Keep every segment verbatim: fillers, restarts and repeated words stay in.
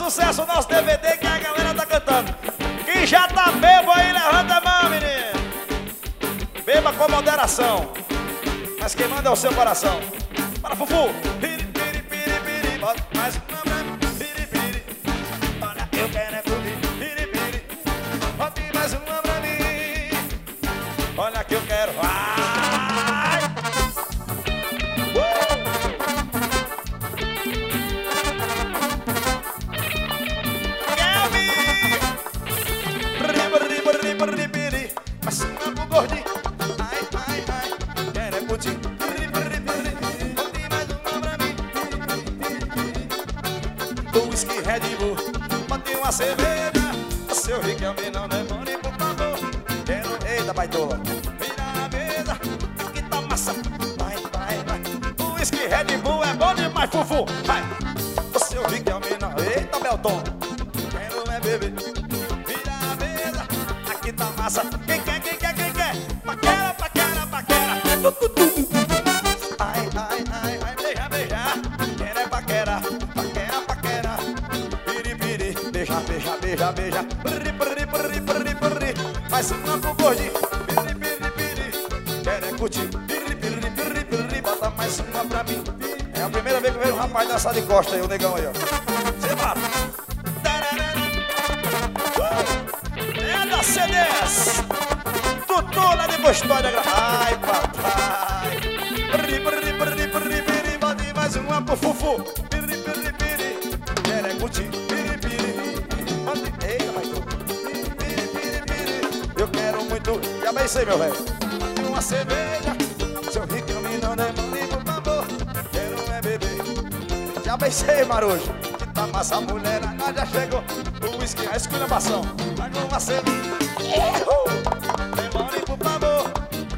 sucesso, nosso D V D que a galera tá cantando. Quem já tá bebo aí, levanta a mão, menino. Beba com moderação, mas quem manda é o seu coração. Para, Fufu. Piri, piri, piri, piri. Bota mais uma pra mim. Piri, piri. Olha, eu quero é curtir. Piri, piri. Bota mais uma pra mim. Olha que eu quero. Vai! Uh! Kelvin! Riba, riba, riba, ribiri. Mas uma pro gordinho. Ai, ai, ai. Quero é curtir. Riba, riba, riba. Bota mais uma pra mim. Do whisky Red Bull. Bota uma cerveja. Seu Riquelme não demore, por favor. Quero, eita, baitola. Vira a mesa, aqui tá massa. Vai, vai, vai. O whisky Red Bull é bom demais, Fufu. Vai. O seu Riquelme não, eita, Belton. Quero é beber. Vira a mesa, aqui tá massa. Quem quer, quem quer, quem quer? Paquera, paquera, paquera. Tu, tu, tu, tu. Ai, ai, ai, ai, beija, beija. Quero é paquera, paquera, paquera. Piri, piri, beija, beija, beija, beija. Piri, piri, piri, piri, piri. Mais uma pro gordinho. Piri, piri, piri. Quero é curtir. Piri, piri, piri, piri. Bota mais uma pra mim. É a primeira vez que eu vejo um rapaz dançar de costa aí, o negão aí, ó. Você mata. É da C D S. Tutula de Custódia. Ai, papai. Piri, piri, piri, piri, piri. Bota mais uma pro Fufu. Piri, piri, piri. Quero é curtir. Piri, piri. Bota... Eita, vai tu. Piri, piri, piri. Eu quero muito. Já bem sei, meu velho. Bota uma cerveja. Seu Riquelme não demore, por favor. Quero é beber. Já bem sei, Marujo. Que tá massa, a mulher já chegou. O whisky, a esculhambação. Vai com uma cerveja. Demore, por favor.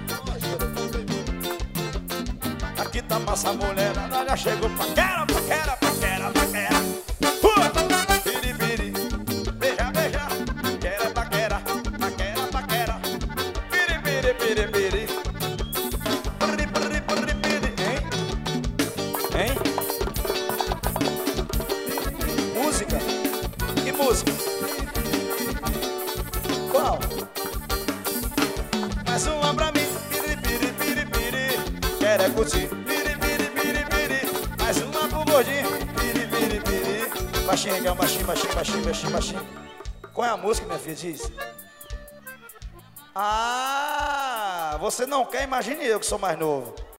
Aqui tá massa, a mulher já chegou. Paquera, paquera, paquera, paquera. Uh! Piri, piri. Beija, beija. Quero paquera, paquera, paquera. Piri, piri, piri, piri. Piri, piri, piri, piri. Hein? Hein? Música? Que música? Qual? Mais uma pra mim. Piri, piri, piri, piri. Quero é curtir. Piri, piri, piri, piri. Mais uma pro gordinho. Piri, piri, piri. Baixinho, Riquelme, baixinho, baixinho, baixinho, baixinho, baixinho. Qual é a música, minha filha? Diz. Ah, você não quer? Imagine eu que sou mais novo.